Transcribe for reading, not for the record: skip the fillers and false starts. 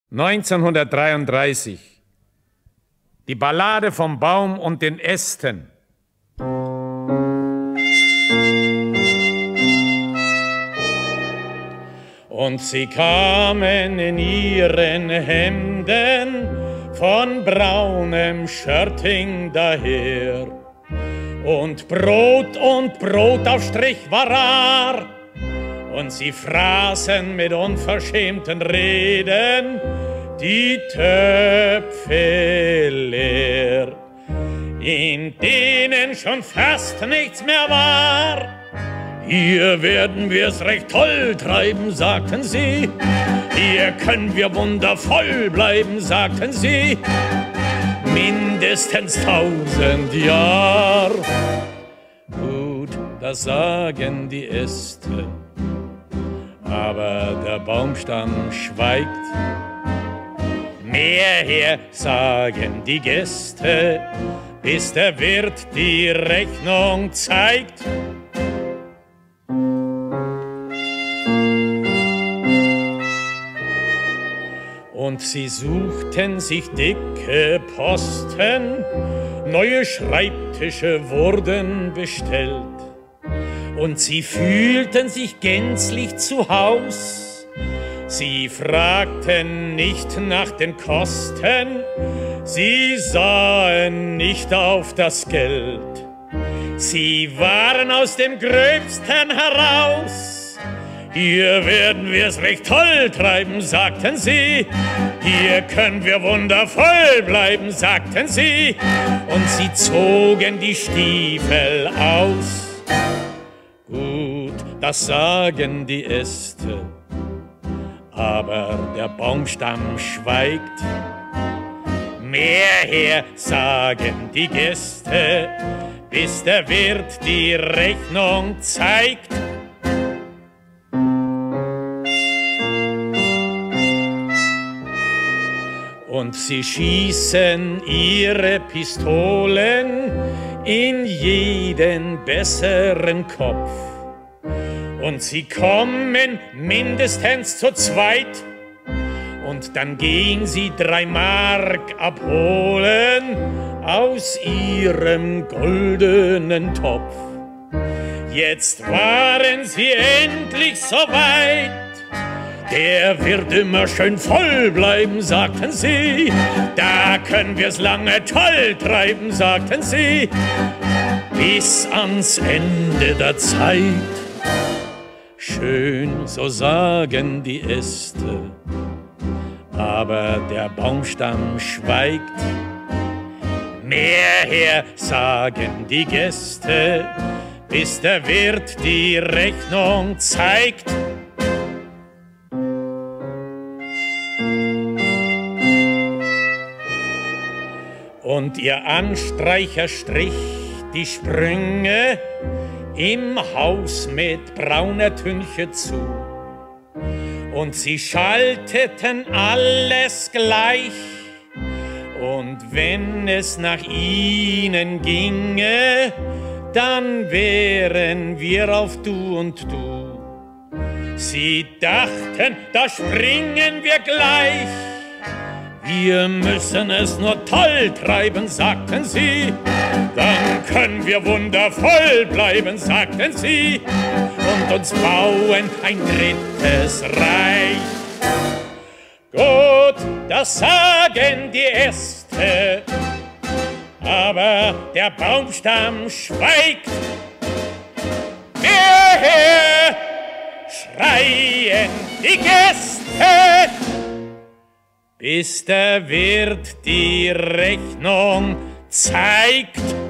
1933. Die Ballade vom Baum und den Ästen. Und sie kamen in ihren Hemden von braunem Schörting daher. Und Brotaufstrich war rar. Und sie fraßen mit unverschämten Reden die Töpfe leer, in denen schon fast nichts mehr war. Hier werden wir's recht toll treiben, sagten sie. Hier können wir wundervoll bleiben, sagten sie. Mindestens 1000 Jahr. Gut, das sagen die Äste, aber der Baumstamm schweigt. Mehr her, sagen die Gäste, bis der Wirt die Rechnung zeigt. Und sie suchten sich dicke Posten, neue Schreibtische wurden bestellt. Und sie fühlten sich gänzlich zu Haus. Sie fragten nicht nach den Kosten, sie sahen nicht auf das Geld. Sie waren aus dem Gröbsten heraus. Hier werden wir's recht toll treiben, sagten sie. Hier können wir wundervoll bleiben, sagten sie. Und sie zogen die Stiefel aus. Gut, das sagen die Äste, aber der Baumstamm schweigt. Mehr her, sagen die Gäste, bis der Wirt die Rechnung zeigt. Und sie schießen ihre Pistolen in jeden besseren Kopf. Und sie kommen mindestens zu zweit. Und dann gehen sie 3 Mark abholen aus ihrem goldenen Topf. Jetzt waren sie endlich so weit. Der wird immer schön voll bleiben, sagten sie. Da können wir's lange toll treiben, sagten sie. Bis ans Ende der Zeit. Schön, so sagen die Äste, aber der Baumstamm schweigt. Mehr her, sagen die Gäste, bis der Wirt die Rechnung zeigt. Und ihr Anstreicher strich die Sprünge im Haus mit brauner Tünche zu. Und sie schalteten alles gleich. Und wenn es nach ihnen ginge, dann wären wir auf Du und Du. Sie dachten, da springen wir gleich. Wir müssen es nur toll treiben, sagten sie. Dann können wir wundervoll bleiben, sagten sie. Und uns bauen ein 3. Reich. Gut, das sagen die Äste, aber der Baumstamm schweigt. Mehr schreien die Gäste, bis der Wirt die Rechnung zeigt.